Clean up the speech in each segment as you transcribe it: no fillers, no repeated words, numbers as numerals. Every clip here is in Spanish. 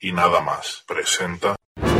y nada más presenta.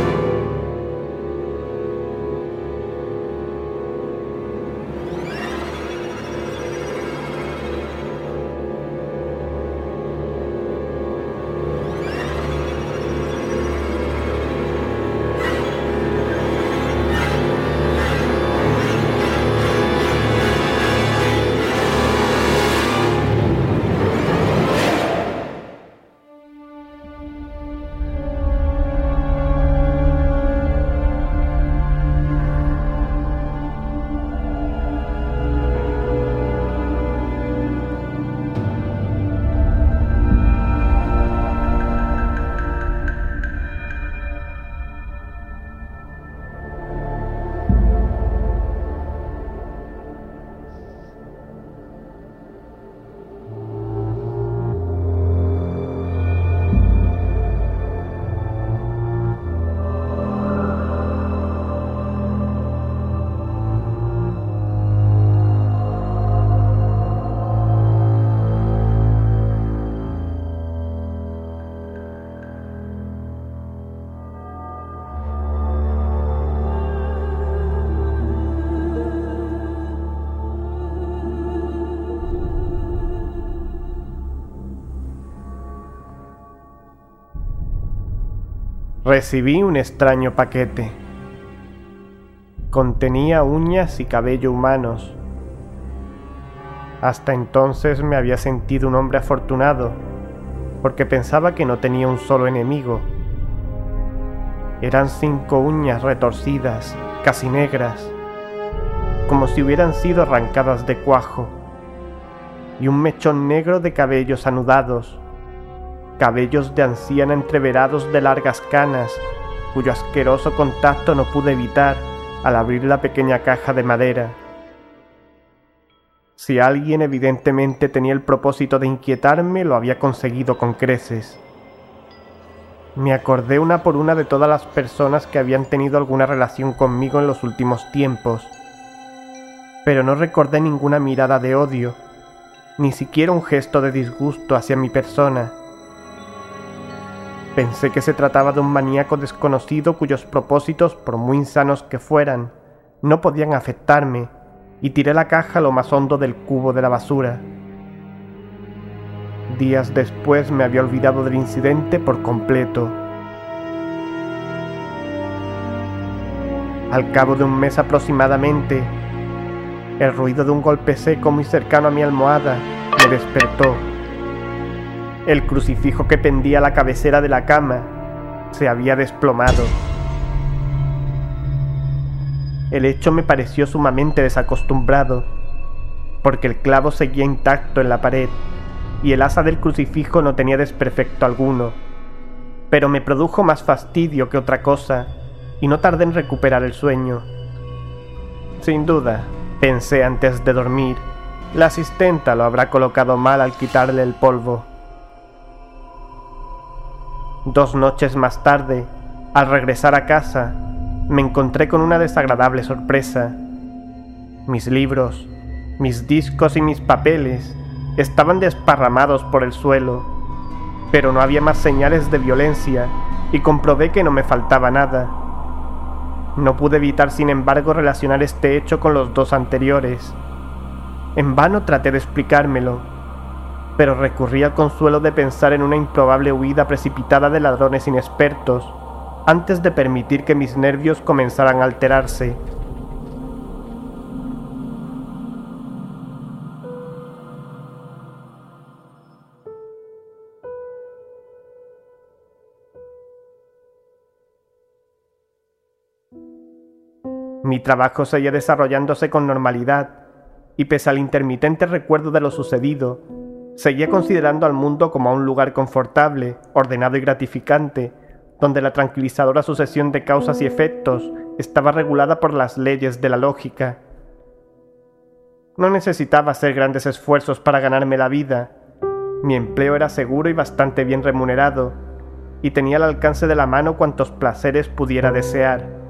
Recibí un extraño paquete. Contenía uñas y cabello humanos. Hasta entonces me había sentido un hombre afortunado, porque pensaba que no tenía un solo enemigo. Eran 5 uñas retorcidas, casi negras, como si hubieran sido arrancadas de cuajo, y un mechón negro de cabellos anudados, cabellos de anciana entreverados de largas canas, cuyo asqueroso contacto no pude evitar al abrir la pequeña caja de madera. Si alguien evidentemente tenía el propósito de inquietarme, lo había conseguido con creces. Me acordé una por una de todas las personas que habían tenido alguna relación conmigo en los últimos tiempos, pero no recordé ninguna mirada de odio, ni siquiera un gesto de disgusto hacia mi persona. Pensé que se trataba de un maníaco desconocido cuyos propósitos, por muy insanos que fueran, no podían afectarme, y tiré la caja a lo más hondo del cubo de la basura. Días después me había olvidado del incidente por completo. Al cabo de un mes aproximadamente, el ruido de un golpe seco muy cercano a mi almohada me despertó. El crucifijo que pendía a la cabecera de la cama se había desplomado. El hecho me pareció sumamente desacostumbrado, porque el clavo seguía intacto en la pared y el asa del crucifijo no tenía desperfecto alguno, pero me produjo más fastidio que otra cosa y no tardé en recuperar el sueño. Sin duda, pensé antes de dormir, la asistenta lo habrá colocado mal al quitarle el polvo. 2 noches más tarde, al regresar a casa, me encontré con una desagradable sorpresa. Mis libros, mis discos y mis papeles estaban desparramados por el suelo, pero no había más señales de violencia y comprobé que no me faltaba nada. No pude evitar, sin embargo, relacionar este hecho con los 2 anteriores. En vano traté de explicármelo, pero recurrí al consuelo de pensar en una improbable huida precipitada de ladrones inexpertos, antes de permitir que mis nervios comenzaran a alterarse. Mi trabajo seguía desarrollándose con normalidad, y pese al intermitente recuerdo de lo sucedido, seguía considerando al mundo como a un lugar confortable, ordenado y gratificante, donde la tranquilizadora sucesión de causas y efectos estaba regulada por las leyes de la lógica. No necesitaba hacer grandes esfuerzos para ganarme la vida. Mi empleo era seguro y bastante bien remunerado, y tenía al alcance de la mano cuantos placeres pudiera desear.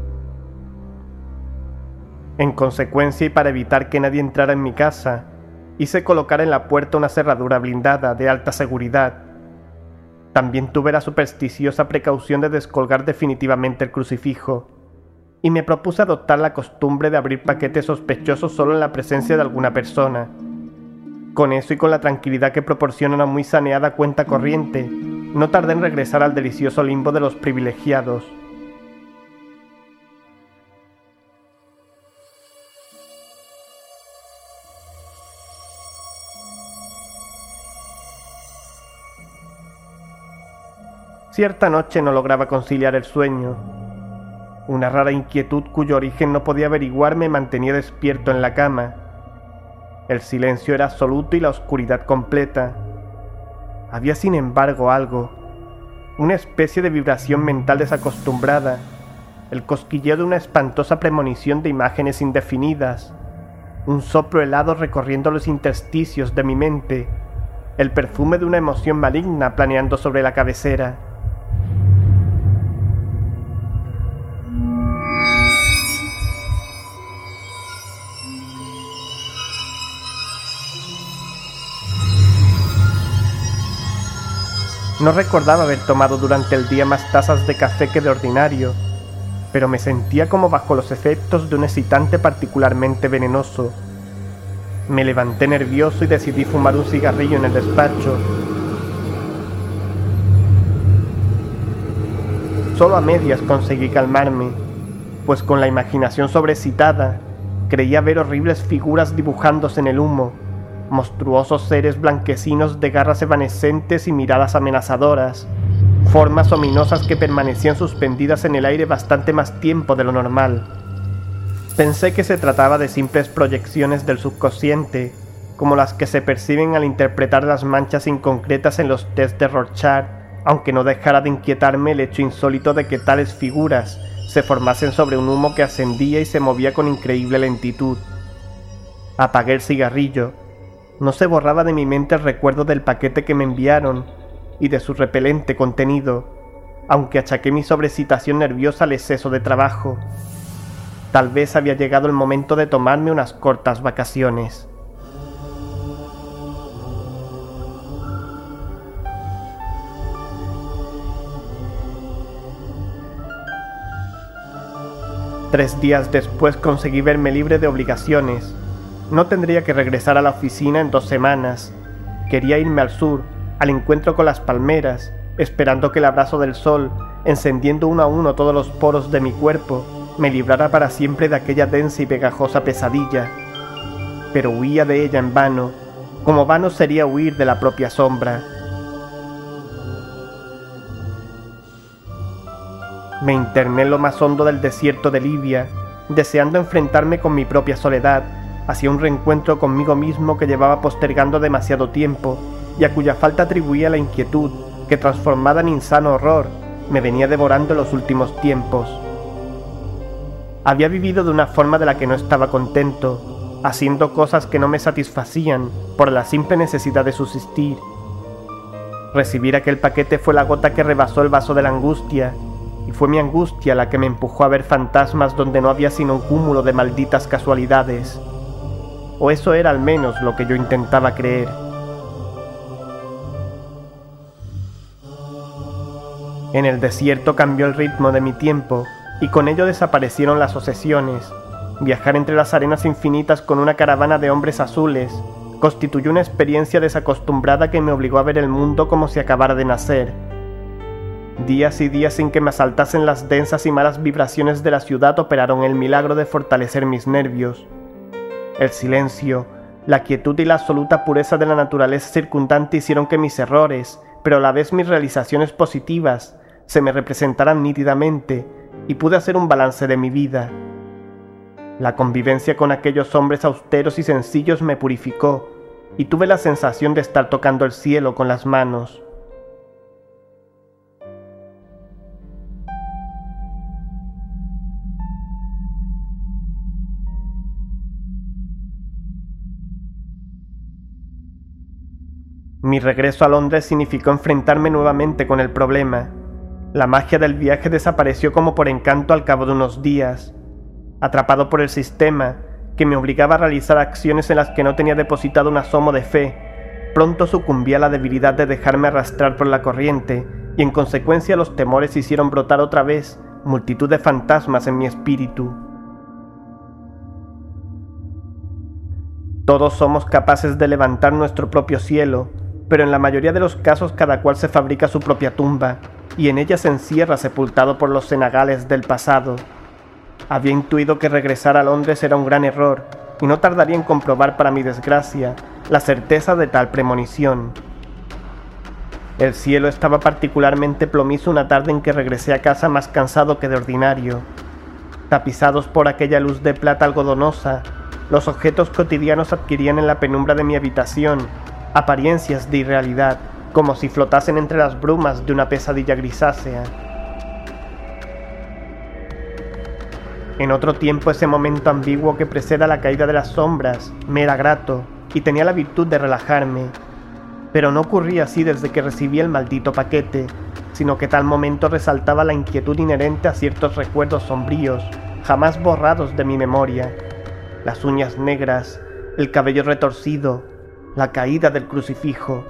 En consecuencia, y para evitar que nadie entrara en mi casa, hice colocar en la puerta una cerradura blindada de alta seguridad. También tuve la supersticiosa precaución de descolgar definitivamente el crucifijo, y me propuse adoptar la costumbre de abrir paquetes sospechosos solo en la presencia de alguna persona. Con eso y con la tranquilidad que proporciona una muy saneada cuenta corriente, no tardé en regresar al delicioso limbo de los privilegiados. Cierta noche no lograba conciliar el sueño. Una rara inquietud cuyo origen no podía averiguar me mantenía despierto en la cama. El silencio era absoluto y la oscuridad completa. Había sin embargo algo, una especie de vibración mental desacostumbrada, el cosquilleo de una espantosa premonición de imágenes indefinidas, un soplo helado recorriendo los intersticios de mi mente, el perfume de una emoción maligna planeando sobre la cabecera. No recordaba haber tomado durante el día más tazas de café que de ordinario, pero me sentía como bajo los efectos de un excitante particularmente venenoso. Me levanté nervioso y decidí fumar un cigarrillo en el despacho. Solo a medias conseguí calmarme, pues con la imaginación sobreexcitada creía ver horribles figuras dibujándose en el humo, monstruosos seres blanquecinos de garras evanescentes y miradas amenazadoras, formas ominosas que permanecían suspendidas en el aire bastante más tiempo de lo normal. Pensé que se trataba de simples proyecciones del subconsciente, como las que se perciben al interpretar las manchas inconcretas en los test de Rorschach, aunque no dejara de inquietarme el hecho insólito de que tales figuras se formasen sobre un humo que ascendía y se movía con increíble lentitud. Apagué el cigarrillo. No se borraba de mi mente el recuerdo del paquete que me enviaron y de su repelente contenido, aunque achaqué mi sobreexcitación nerviosa al exceso de trabajo. Tal vez había llegado el momento de tomarme unas cortas vacaciones. Tres días después conseguí verme libre de obligaciones. No tendría que regresar a la oficina en 2 semanas. Quería irme al sur, al encuentro con las palmeras, esperando que el abrazo del sol, encendiendo uno a uno todos los poros de mi cuerpo, me librara para siempre de aquella densa y pegajosa pesadilla. Pero huía de ella en vano, como vano sería huir de la propia sombra. Me interné en lo más hondo del desierto de Libia, deseando enfrentarme con mi propia soledad, hacia un reencuentro conmigo mismo que llevaba postergando demasiado tiempo y a cuya falta atribuía la inquietud que, transformada en insano horror, me venía devorando en los últimos tiempos. Había vivido de una forma de la que no estaba contento, haciendo cosas que no me satisfacían por la simple necesidad de subsistir. Recibir aquel paquete fue la gota que rebasó el vaso de la angustia, y fue mi angustia la que me empujó a ver fantasmas donde no había sino un cúmulo de malditas casualidades. O eso era al menos lo que yo intentaba creer. En el desierto cambió el ritmo de mi tiempo, y con ello desaparecieron las obsesiones. Viajar entre las arenas infinitas con una caravana de hombres azules constituyó una experiencia desacostumbrada que me obligó a ver el mundo como si acabara de nacer. Días y días sin que me asaltasen las densas y malas vibraciones de la ciudad operaron el milagro de fortalecer mis nervios. El silencio, la quietud y la absoluta pureza de la naturaleza circundante hicieron que mis errores, pero a la vez mis realizaciones positivas, se me representaran nítidamente, y pude hacer un balance de mi vida. La convivencia con aquellos hombres austeros y sencillos me purificó, y tuve la sensación de estar tocando el cielo con las manos. Mi regreso a Londres significó enfrentarme nuevamente con el problema. La magia del viaje desapareció como por encanto al cabo de unos días. Atrapado por el sistema, que me obligaba a realizar acciones en las que no tenía depositado un asomo de fe, pronto sucumbí a la debilidad de dejarme arrastrar por la corriente, y en consecuencia los temores hicieron brotar otra vez multitud de fantasmas en mi espíritu. Todos somos capaces de levantar nuestro propio cielo, pero en la mayoría de los casos cada cual se fabrica su propia tumba, y en ella se encierra sepultado por los cenagales del pasado. Había intuido que regresar a Londres era un gran error, y no tardaría en comprobar para mi desgracia la certeza de tal premonición. El cielo estaba particularmente plomizo una tarde en que regresé a casa más cansado que de ordinario. Tapizados por aquella luz de plata algodonosa, los objetos cotidianos adquirían en la penumbra de mi habitación apariencias de irrealidad, como si flotasen entre las brumas de una pesadilla grisácea. En otro tiempo ese momento ambiguo que precede a la caída de las sombras me era grato y tenía la virtud de relajarme, pero no ocurría así desde que recibí el maldito paquete, sino que tal momento resaltaba la inquietud inherente a ciertos recuerdos sombríos, jamás borrados de mi memoria: las uñas negras, el cabello retorcido, la caída del crucifijo.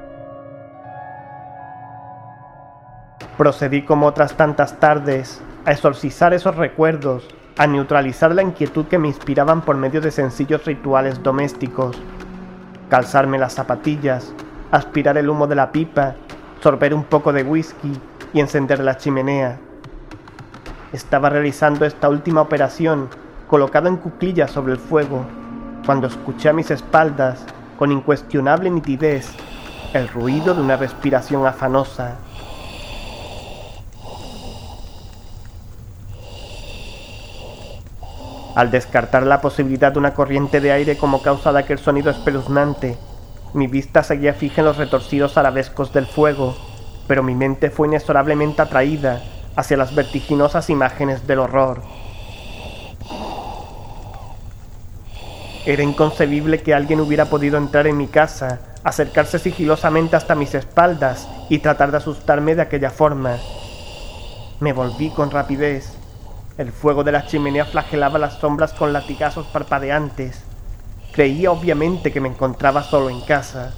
Procedí como otras tantas tardes a exorcizar esos recuerdos, a neutralizar la inquietud que me inspiraban por medio de sencillos rituales domésticos: calzarme las zapatillas, aspirar el humo de la pipa, sorber un poco de whisky y encender la chimenea. Estaba realizando esta última operación colocado en cuclillas sobre el fuego, cuando escuché a mis espaldas, con incuestionable nitidez, el ruido de una respiración afanosa. Al descartar la posibilidad de una corriente de aire como causa de aquel sonido espeluznante, mi vista seguía fija en los retorcidos arabescos del fuego, pero mi mente fue inexorablemente atraída hacia las vertiginosas imágenes del horror. Era inconcebible que alguien hubiera podido entrar en mi casa, acercarse sigilosamente hasta mis espaldas y tratar de asustarme de aquella forma. Me volví con rapidez. El fuego de la chimenea flagelaba las sombras con latigazos parpadeantes. Creía obviamente que me encontraba solo en casa.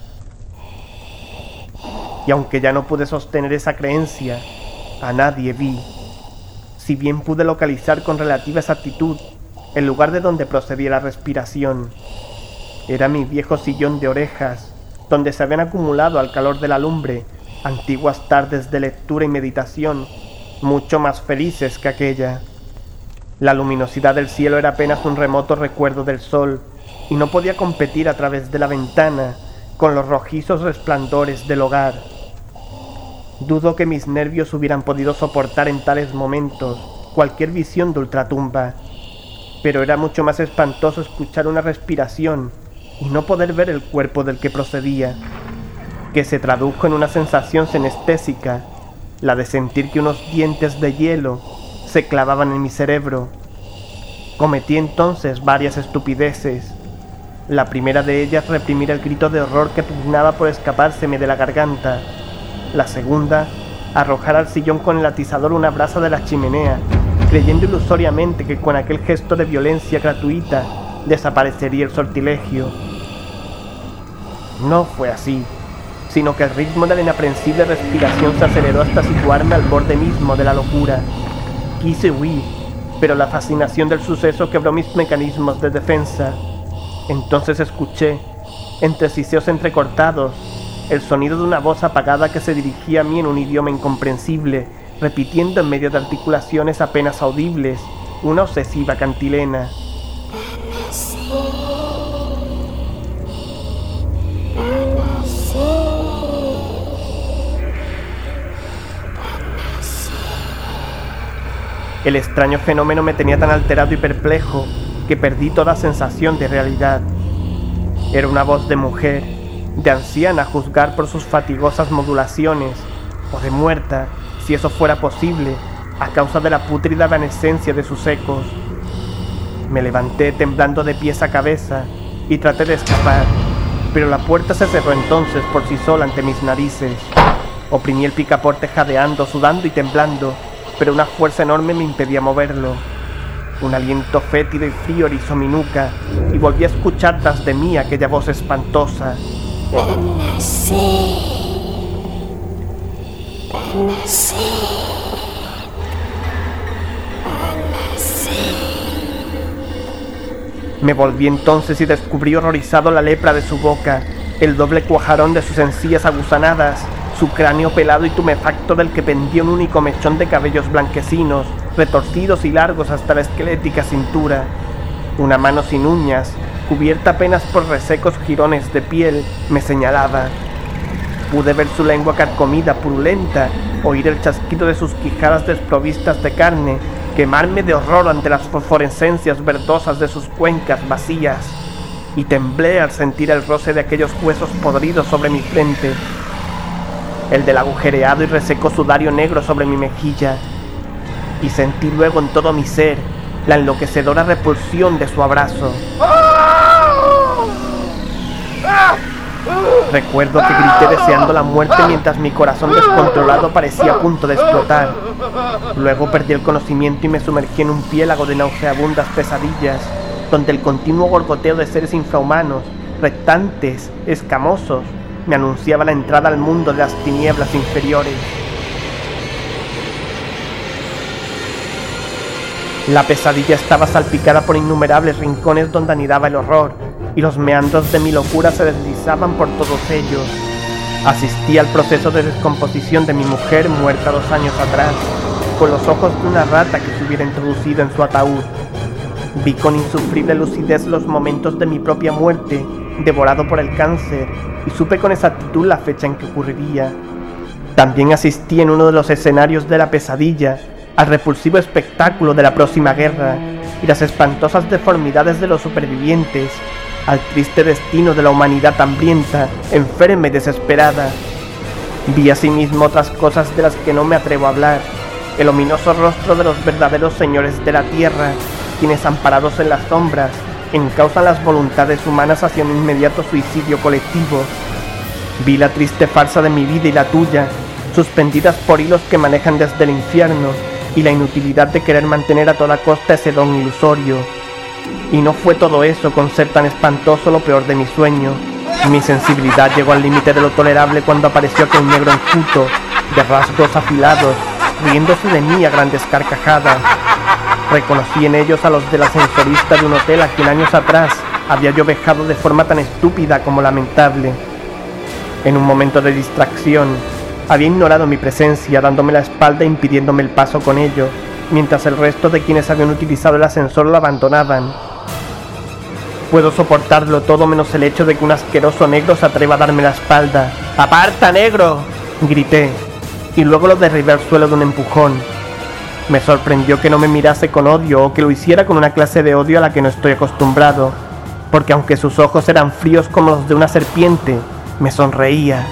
Y aunque ya no pude sostener esa creencia, a nadie vi. Si bien pude localizar con relativa exactitud el lugar de donde procedía la respiración, era mi viejo sillón de orejas, donde se habían acumulado al calor de la lumbre antiguas tardes de lectura y meditación, mucho más felices que aquella. La luminosidad del cielo era apenas un remoto recuerdo del sol, y no podía competir a través de la ventana con los rojizos resplandores del hogar. Dudo que mis nervios hubieran podido soportar en tales momentos cualquier visión de ultratumba, pero era mucho más espantoso escuchar una respiración y no poder ver el cuerpo del que procedía, que se tradujo en una sensación senestésica, la de sentir que unos dientes de hielo se clavaban en mi cerebro. Cometí entonces varias estupideces. La primera de ellas, reprimir el grito de horror que pugnaba por escapárseme de la garganta. La segunda, arrojar al sillón con el atizador una brasa de la chimenea, creyendo ilusoriamente que con aquel gesto de violencia gratuita desaparecería el sortilegio. No fue así, sino que el ritmo de la inaprensible respiración se aceleró hasta situarme al borde mismo de la locura. Quise huir, pero la fascinación del suceso quebró mis mecanismos de defensa. Entonces escuché, entre siseos entrecortados, el sonido de una voz apagada que se dirigía a mí en un idioma incomprensible, repitiendo en medio de articulaciones apenas audibles una obsesiva cantilena. El extraño fenómeno me tenía tan alterado y perplejo que perdí toda sensación de realidad. Era una voz de mujer, de anciana a juzgar por sus fatigosas modulaciones, o de muerta, si eso fuera posible, a causa de la pútrida evanescencia de sus ecos. Me levanté temblando de pies a cabeza y traté de escapar, pero la puerta se cerró entonces por sí sola ante mis narices. Oprimí el picaporte jadeando, sudando y temblando, pero una fuerza enorme me impedía moverlo. Un aliento fétido y frío erizó mi nuca y volví a escuchar tras de mí aquella voz espantosa. Me volví entonces y descubrí horrorizado la lepra de su boca, el doble cuajarón de sus encías aguzanadas, su cráneo pelado y tumefacto del que pendía un único mechón de cabellos blanquecinos, retorcidos y largos hasta la esquelética cintura. Una mano sin uñas, cubierta apenas por resecos jirones de piel, me señalaba. Pude ver su lengua carcomida, purulenta, oír el chasquido de sus quijadas desprovistas de carne, quemarme de horror ante las fosforescencias verdosas de sus cuencas vacías, y temblé al sentir el roce de aquellos huesos podridos sobre mi frente, el del agujereado y reseco sudario negro sobre mi mejilla, y sentí luego en todo mi ser la enloquecedora repulsión de su abrazo. Recuerdo que grité deseando la muerte mientras mi corazón descontrolado parecía a punto de explotar. Luego perdí el conocimiento y me sumergí en un piélago de nauseabundas pesadillas, donde el continuo gorgoteo de seres infrahumanos, rectantes, escamosos, me anunciaba la entrada al mundo de las tinieblas inferiores. La pesadilla estaba salpicada por innumerables rincones donde anidaba el horror, y los meandros de mi locura se deslizaban por todos ellos. Asistí al proceso de descomposición de mi mujer muerta 2 años atrás, con los ojos de una rata que se hubiera introducido en su ataúd. Vi con insufrible lucidez los momentos de mi propia muerte, devorado por el cáncer, y supe con exactitud la fecha en que ocurriría. También asistí en uno de los escenarios de la pesadilla al repulsivo espectáculo de la próxima guerra y las espantosas deformidades de los supervivientes, al triste destino de la humanidad hambrienta, enferma y desesperada. Vi asimismo otras cosas de las que no me atrevo a hablar, el ominoso rostro de los verdaderos señores de la tierra, quienes amparados en las sombras, encausan las voluntades humanas hacia un inmediato suicidio colectivo. Vi la triste farsa de mi vida y la tuya, suspendidas por hilos que manejan desde el infierno, y la inutilidad de querer mantener a toda costa ese don ilusorio. Y no fue todo eso con ser tan espantoso lo peor de mi sueño. Mi sensibilidad llegó al límite de lo tolerable cuando apareció aquel negro enjuto, de rasgos afilados, riéndose de mí a grandes carcajadas. Reconocí en ellos a los del ascensorista de un hotel a quien años atrás había yo vejado de forma tan estúpida como lamentable. En un momento de distracción, había ignorado mi presencia, dándome la espalda e impidiéndome el paso con ello, mientras el resto de quienes habían utilizado el ascensor lo abandonaban. Puedo soportarlo todo menos el hecho de que un asqueroso negro se atreva a darme la espalda. ¡Aparta, negro!, grité, y luego lo derribé al suelo de un empujón. Me sorprendió que no me mirase con odio o que lo hiciera con una clase de odio a la que no estoy acostumbrado, porque aunque sus ojos eran fríos como los de una serpiente, me sonreía.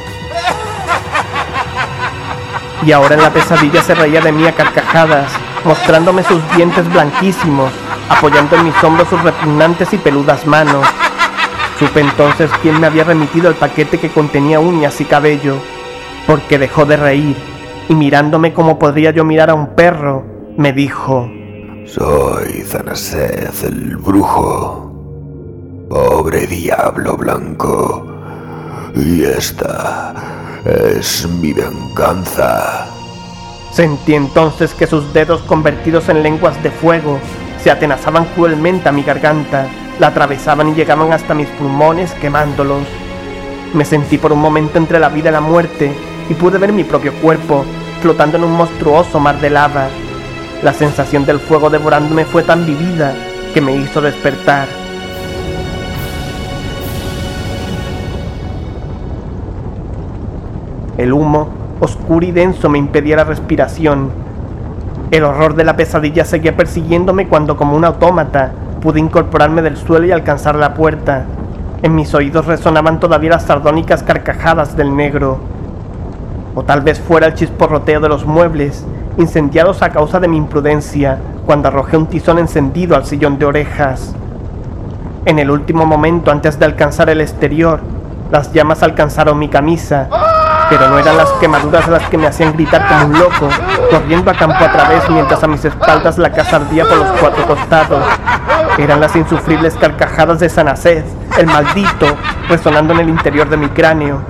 Y ahora en la pesadilla se reía de mí a carcajadas, mostrándome sus dientes blanquísimos, apoyando en mis hombros sus repugnantes y peludas manos. Supe entonces quién me había remitido el paquete que contenía uñas y cabello, porque dejó de reír, y mirándome como podría yo mirar a un perro, me dijo: Soy Zanaseth el brujo, pobre diablo blanco, y esta es mi venganza. Sentí entonces que sus dedos convertidos en lenguas de fuego se atenazaban cruelmente a mi garganta, la atravesaban y llegaban hasta mis pulmones quemándolos. Me sentí por un momento entre la vida y la muerte y pude ver mi propio cuerpo flotando en un monstruoso mar de lava. La sensación del fuego devorándome fue tan vivida que me hizo despertar. El humo, oscuro y denso, me impedía la respiración. El horror de la pesadilla seguía persiguiéndome cuando, como un autómata, pude incorporarme del suelo y alcanzar la puerta. En mis oídos resonaban todavía las sardónicas carcajadas del negro. O tal vez fuera el chisporroteo de los muebles, incendiados a causa de mi imprudencia, cuando arrojé un tizón encendido al sillón de orejas. En el último momento antes de alcanzar el exterior, las llamas alcanzaron mi camisa pero no eran las quemaduras las que me hacían gritar como un loco, corriendo a campo a través mientras a mis espaldas la casa ardía por los cuatro costados. Eran las insufribles carcajadas de Sanacés, el maldito, resonando en el interior de mi cráneo.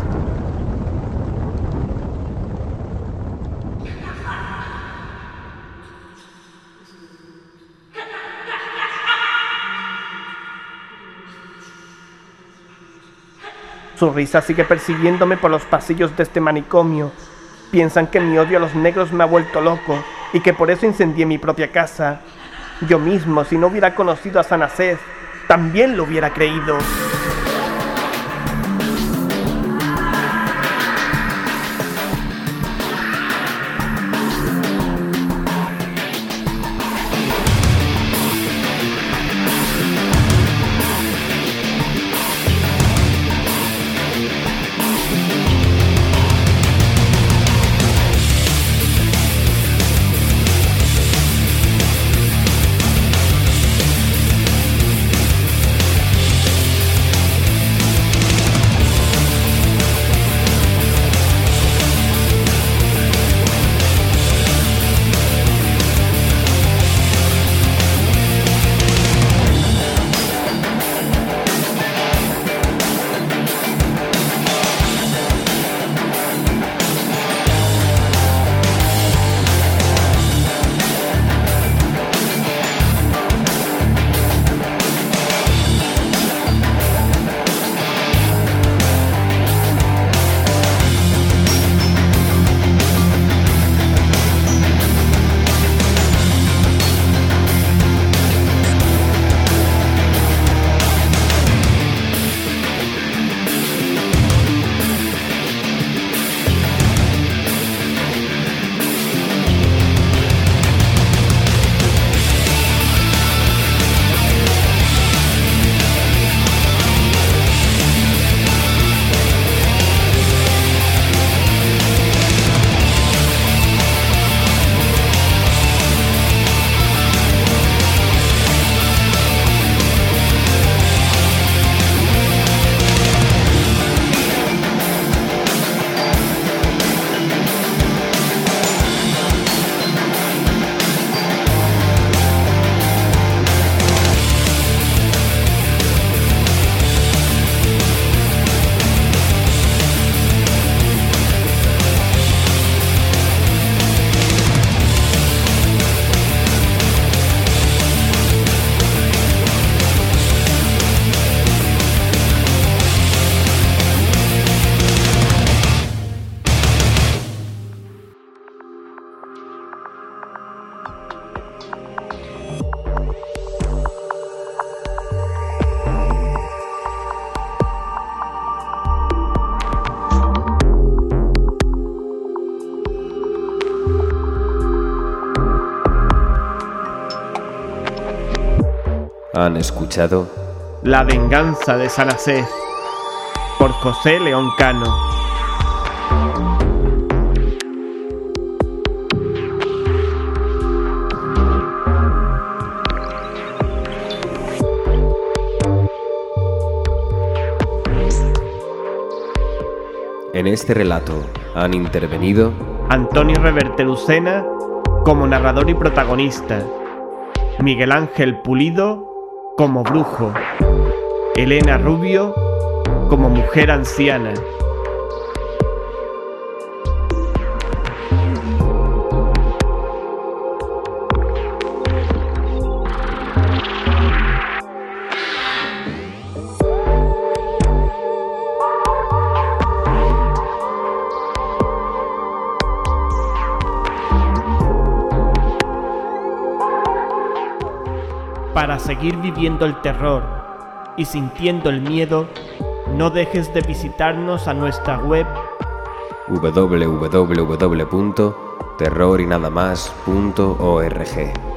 Su risa sigue persiguiéndome por los pasillos de este manicomio. Piensan que mi odio a los negros me ha vuelto loco y que por eso incendié mi propia casa. Yo mismo, si no hubiera conocido a Sanacés, también lo hubiera creído. Han escuchado La venganza de Sanacés, por José León Cano. En este relato han intervenido Antonio Reverte Lucena como narrador y protagonista, Miguel Ángel Pulido como brujo, Elena Rubio como mujer anciana. Para seguir viviendo el terror y sintiendo el miedo, no dejes de visitarnos a nuestra web www.terrorinadamas.org.